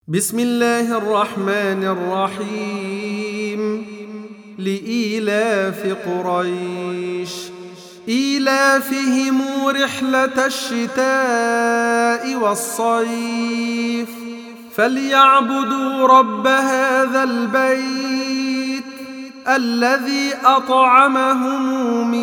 بسم الله الرحمن الرحيم. لإيلاف قريش إيلافهم رحلة الشتاء والصيف فليعبدوا رب هذا البيت الذي أطعمهم